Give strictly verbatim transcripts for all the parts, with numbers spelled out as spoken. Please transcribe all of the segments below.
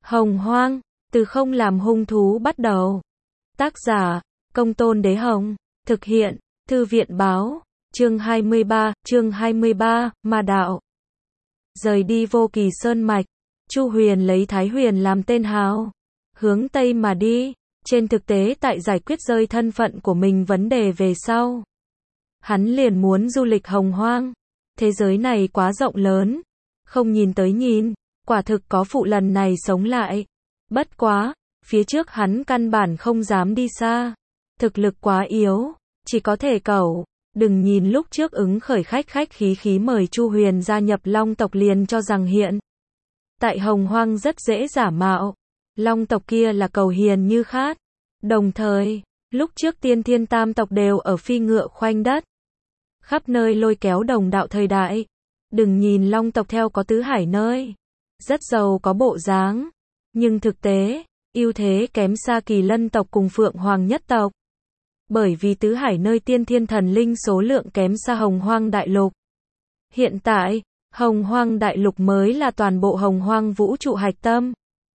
Hồng Hoang, từ không làm hung thú bắt đầu. Tác giả, Công Tôn Đế Hồng. Thực hiện, Thư viện Báo. Chương hai mươi ba, chương hai mươi ba, Ma Đạo. Rời đi Vô Kỳ Sơn Mạch, Chu Huyền lấy Thái Huyền làm tên hào, hướng Tây mà đi. Trên thực tế tại giải quyết rơi thân phận của mình vấn đề về sau, hắn liền muốn du lịch Hồng Hoang. Thế giới này quá rộng lớn, không nhìn tới nhìn, quả thực có phụ lần này sống lại. Bất quá, phía trước hắn căn bản không dám đi xa, thực lực quá yếu, chỉ có thể cầu. Đừng nhìn lúc trước ứng khởi khách khách khí khí mời Chu Huyền gia nhập Long tộc liền cho rằng hiện tại Hồng Hoang rất dễ giả mạo. Long tộc kia là cầu hiền như khát. Đồng thời, lúc trước Tiên Thiên Tam tộc đều ở phi ngựa khoanh đất, khắp nơi lôi kéo đồng đạo thời đại. Đừng nhìn Long tộc theo có tứ hải nơi, rất giàu có bộ dáng, nhưng thực tế, ưu thế kém xa Kỳ Lân tộc cùng Phượng Hoàng nhất tộc. Bởi vì tứ hải nơi tiên thiên thần linh số lượng kém xa Hồng Hoang đại lục. Hiện tại, Hồng Hoang đại lục mới là toàn bộ Hồng Hoang vũ trụ hạch tâm.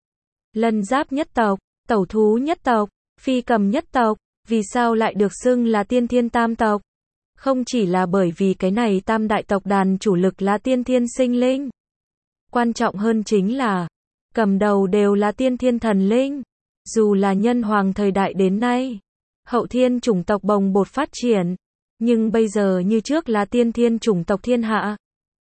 Lân Giáp nhất tộc, Tẩu Thú nhất tộc, Phi Cầm nhất tộc, vì sao lại được xưng là tiên thiên tam tộc? Không chỉ là bởi vì cái này tam đại tộc đàn chủ lực là tiên thiên sinh linh. Quan trọng hơn chính là, cầm đầu đều là tiên thiên thần linh. Dù là nhân hoàng thời đại đến nay, hậu thiên chủng tộc bồng bột phát triển, nhưng bây giờ như trước là tiên thiên chủng tộc thiên hạ.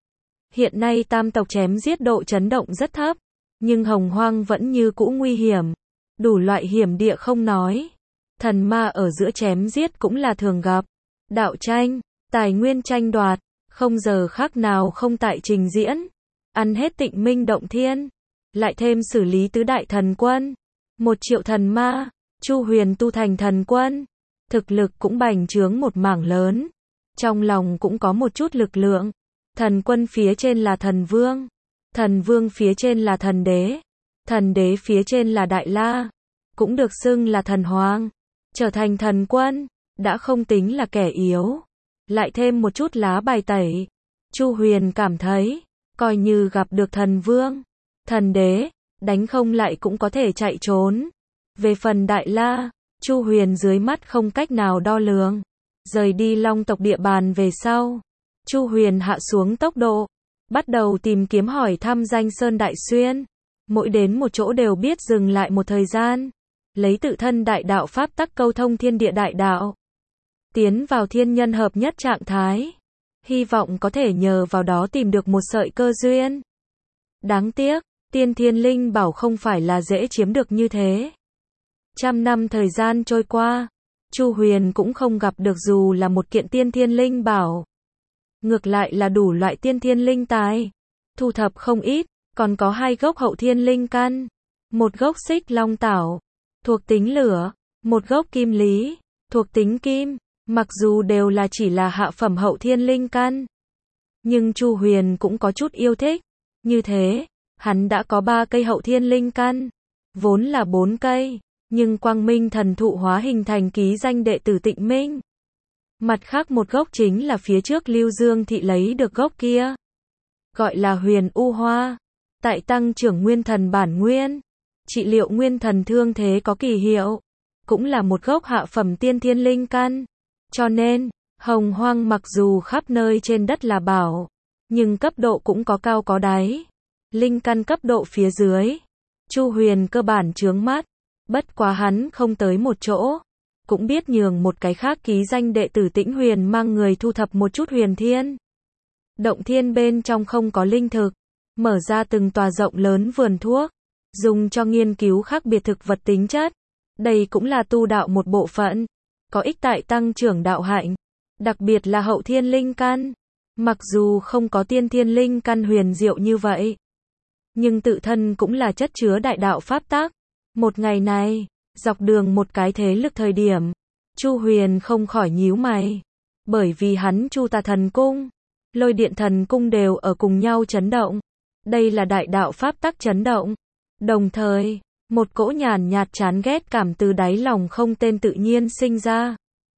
Hiện nay tam tộc chém giết độ chấn động rất thấp, nhưng Hồng Hoang vẫn như cũ nguy hiểm. Đủ loại hiểm địa không nói, thần ma ở giữa chém giết cũng là thường gặp. Đạo tranh, tài nguyên tranh đoạt, không giờ khác nào không tại trình diễn. Ăn hết Tịnh Minh Động Thiên, lại thêm xử lý tứ đại thần quân, một triệu thần ma. Chu Huyền tu thành thần quân, thực lực cũng bành trướng một mảng lớn, trong lòng cũng có một chút lực lượng. Thần quân phía trên là thần vương, thần vương phía trên là thần đế, thần đế phía trên là Đại La, cũng được xưng là thần hoàng. Trở thành thần quân, đã không tính là kẻ yếu, lại thêm một chút lá bài tẩy. Chu Huyền cảm thấy, coi như gặp được thần vương, thần đế, đánh không lại cũng có thể chạy trốn. Về phần Đại La, Chu Huyền dưới mắt không cách nào đo lường. Rời đi Long tộc địa bàn về sau, Chu Huyền hạ xuống tốc độ, bắt đầu tìm kiếm hỏi thăm danh Sơn Đại Xuyên. Mỗi đến một chỗ đều biết dừng lại một thời gian, lấy tự thân đại đạo pháp tắc câu thông thiên địa đại đạo, tiến vào thiên nhân hợp nhất trạng thái, hy vọng có thể nhờ vào đó tìm được một sợi cơ duyên. Đáng tiếc, tiên thiên linh bảo không phải là dễ chiếm được như thế. Trăm năm thời gian trôi qua, Chu Huyền cũng không gặp được dù là một kiện tiên thiên linh bảo. Ngược lại là đủ loại tiên thiên linh tài, thu thập không ít, còn có hai gốc hậu thiên linh căn, một gốc Xích Long Tảo, thuộc tính lửa, một gốc Kim Lý, thuộc tính kim. Mặc dù đều là chỉ là hạ phẩm hậu thiên linh căn, nhưng Chu Huyền cũng có chút yêu thích. Như thế, hắn đã có ba cây hậu thiên linh căn, vốn là bốn cây. Nhưng Quang Minh thần thụ hóa hình thành ký danh đệ tử Tịnh Minh. Mặt khác một gốc chính là phía trước Lưu Dương thị lấy được gốc kia, gọi là Huyền U Hoa, tại tăng trưởng nguyên thần bản nguyên, trị liệu nguyên thần thương thế có kỳ hiệu, cũng là một gốc hạ phẩm tiên thiên linh căn. Cho nên, Hồng Hoang mặc dù khắp nơi trên đất là bảo, nhưng cấp độ cũng có cao có đáy. Linh căn cấp độ phía dưới, Chu Huyền cơ bản chướng mắt. Bất quá hắn không tới một chỗ, cũng biết nhường một cái khác ký danh đệ tử Tĩnh Huyền mang người thu thập một chút huyền thiên. Động thiên bên trong không có linh thực, mở ra từng tòa rộng lớn vườn thuốc, dùng cho nghiên cứu khác biệt thực vật tính chất. Đây cũng là tu đạo một bộ phận, có ích tại tăng trưởng đạo hạnh, đặc biệt là hậu thiên linh căn. Mặc dù không có tiên thiên linh căn huyền diệu như vậy, nhưng tự thân cũng là chất chứa đại đạo pháp tắc. Một ngày này, dọc đường một cái thế lực thời điểm, Chu Huyền không khỏi nhíu mày, bởi vì hắn Chu Tà thần cung, Lôi Điện thần cung đều ở cùng nhau chấn động. Đây là đại đạo pháp tắc chấn động. Đồng thời, một cỗ nhàn nhạt chán ghét cảm từ đáy lòng không tên tự nhiên sinh ra.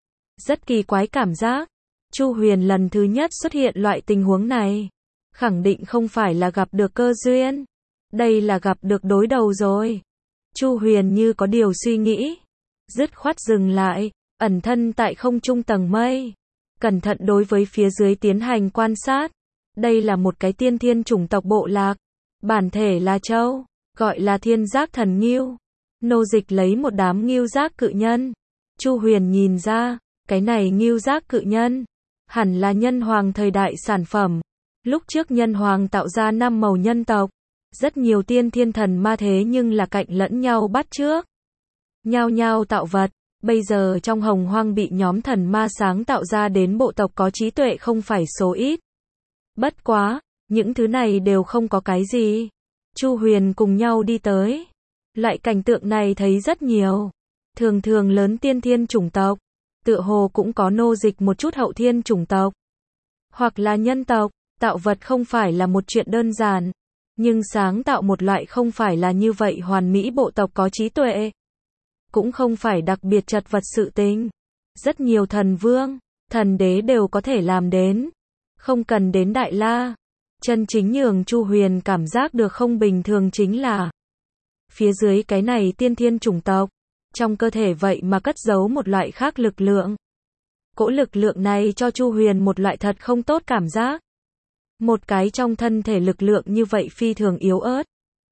Rất kỳ quái cảm giác. Chu Huyền lần thứ nhất xuất hiện loại tình huống này, khẳng định không phải là gặp được cơ duyên. Đây là gặp được đối đầu rồi. Chu Huyền như có điều suy nghĩ, dứt khoát dừng lại, ẩn thân tại không trung tầng mây, cẩn thận đối với phía dưới tiến hành quan sát. Đây là một cái tiên thiên chủng tộc bộ lạc, bản thể là trâu, gọi là thiên giác thần ngưu. Nô dịch lấy một đám ngưu giác cự nhân. Chu Huyền nhìn ra, cái này ngưu giác cự nhân, hẳn là nhân hoàng thời đại sản phẩm. Lúc trước nhân hoàng tạo ra năm màu nhân tộc, rất nhiều tiên thiên thần ma thế nhưng là cạnh lẫn nhau bắt chước. Nhao nhao tạo vật, bây giờ trong hồng hoang bị nhóm thần ma sáng tạo ra đến bộ tộc có trí tuệ không phải số ít. Bất quá, những thứ này đều không có cái gì. Chu Huyền cùng nhau đi tới. Loại cảnh tượng này thấy rất nhiều. Thường thường lớn tiên thiên chủng tộc, tựa hồ cũng có nô dịch một chút hậu thiên chủng tộc. Hoặc là nhân tộc, tạo vật không phải là một chuyện đơn giản. Nhưng sáng tạo một loại không phải là như vậy hoàn mỹ bộ tộc có trí tuệ. Cũng không phải đặc biệt chật vật sự tình. Rất nhiều thần vương, thần đế đều có thể làm đến. Không cần đến Đại La. Chân chính nhường Chu Huyền cảm giác được không bình thường chính là phía dưới cái này tiên thiên chủng tộc, trong cơ thể vậy mà cất giấu một loại khác lực lượng. Cỗ lực lượng này cho Chu Huyền một loại thật không tốt cảm giác. Một cái trong thân thể lực lượng như vậy phi thường yếu ớt,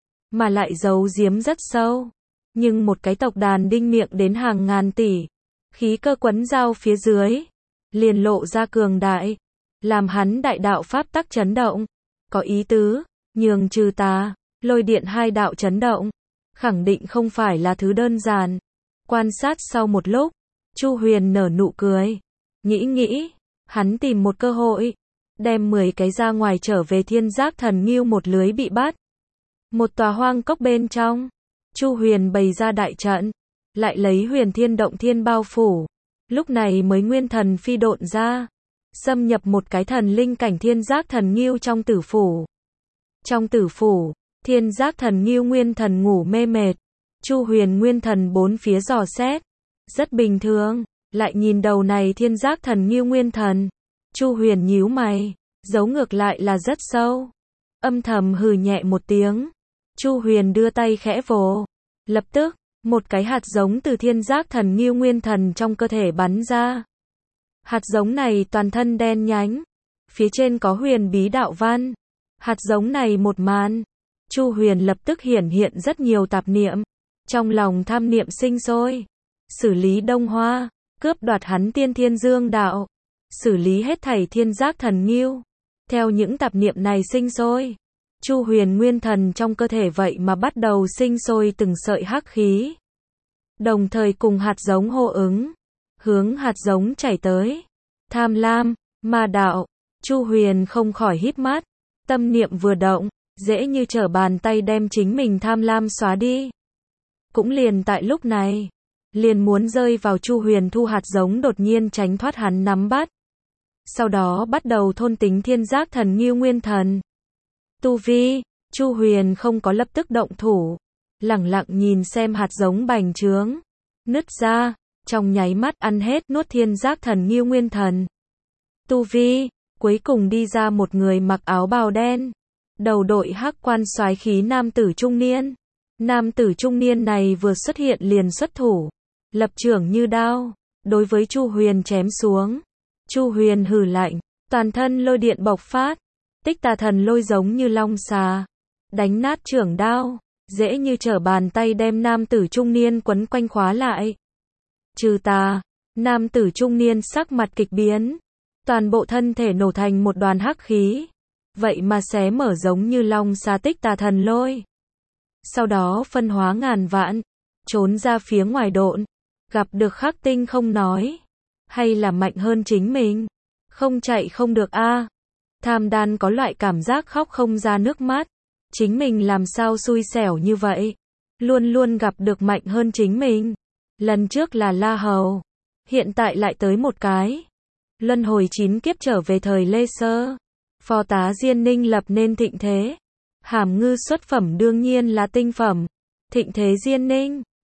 mà lại giấu giếm rất sâu. Nhưng một cái tộc đàn đinh miệng đến hàng ngàn tỷ, khí cơ quấn giao phía dưới, liền lộ ra cường đại, làm hắn đại đạo pháp tắc chấn động. Có ý tứ, nhường trừ tà, lôi điện hai đạo chấn động, khẳng định không phải là thứ đơn giản. Quan sát sau một lúc, Chu Huyền nở nụ cười, nghĩ nghĩ, hắn tìm một cơ hội, đem mười cái ra ngoài trở về thiên giác thần ngưu một lưới bị bắt. Một tòa hoang cốc bên trong, Chu Huyền bày ra đại trận, lại lấy huyền thiên động thiên bao phủ, lúc này mới nguyên thần phi độn ra, xâm nhập một cái thần linh cảnh thiên giác thần ngưu trong tử phủ. Trong tử phủ, thiên giác thần ngưu nguyên thần ngủ mê mệt, Chu Huyền nguyên thần bốn phía dò xét, rất bình thường, lại nhìn đầu này thiên giác thần ngưu nguyên thần, Chu Huyền nhíu mày, dấu ngược lại là rất sâu. Âm thầm hừ nhẹ một tiếng, Chu Huyền đưa tay khẽ vồ, lập tức, một cái hạt giống từ thiên giác thần ngưu nguyên thần trong cơ thể bắn ra. Hạt giống này toàn thân đen nhánh, phía trên có huyền bí đạo văn. Hạt giống này một màn, Chu Huyền lập tức hiển hiện rất nhiều tạp niệm, trong lòng tham niệm sinh sôi. Xử lý Đông Hoa, cướp đoạt hắn tiên thiên dương đạo, xử lý hết thảy thiên giác thần ngưu. Theo những tạp niệm này sinh sôi, Chu Huyền nguyên thần trong cơ thể vậy mà bắt đầu sinh sôi từng sợi hắc khí. Đồng thời cùng hạt giống hô ứng, hướng hạt giống chảy tới. Tham lam, ma đạo, Chu Huyền không khỏi híp mắt, tâm niệm vừa động, dễ như trở bàn tay đem chính mình tham lam xóa đi. Cũng liền tại lúc này, liền muốn rơi vào Chu Huyền thu hạt giống đột nhiên tránh thoát hắn nắm bắt. Sau đó bắt đầu thôn tính thiên giác thần ngưu nguyên thần. Tu vi, Chu Huyền không có lập tức động thủ, lẳng lặng nhìn xem hạt giống bành trướng, nứt ra, trong nháy mắt ăn hết nuốt thiên giác thần ngưu nguyên thần. Tu vi, cuối cùng đi ra một người mặc áo bào đen, đầu đội hắc quan soái khí nam tử trung niên. Nam tử trung niên này vừa xuất hiện liền xuất thủ, lập trưởng như đao, đối với Chu Huyền chém xuống. Chu Huyền hừ lạnh, toàn thân lôi điện bộc phát, tích tà thần lôi giống như long xà, đánh nát trưởng đao, dễ như trở bàn tay đem nam tử trung niên quấn quanh khóa lại. Trừ tà, nam tử trung niên sắc mặt kịch biến, toàn bộ thân thể nổ thành một đoàn hắc khí, vậy mà xé mở giống như long xà tích tà thần lôi. Sau đó phân hóa ngàn vạn, trốn ra phía ngoài độn, gặp được Khắc Tinh không nói, hay là mạnh hơn chính mình, không chạy không được a. Tham Đan có loại cảm giác khóc không ra nước mắt, chính mình làm sao xui xẻo như vậy, luôn luôn gặp được mạnh hơn chính mình. Lần trước là La Hầu, hiện tại lại tới một cái. Luân hồi chín kiếp trở về thời Lê Sơ, phó tá Diên Ninh lập nên thịnh thế. Hàm Ngư xuất phẩm đương nhiên là tinh phẩm, thịnh thế Diên Ninh.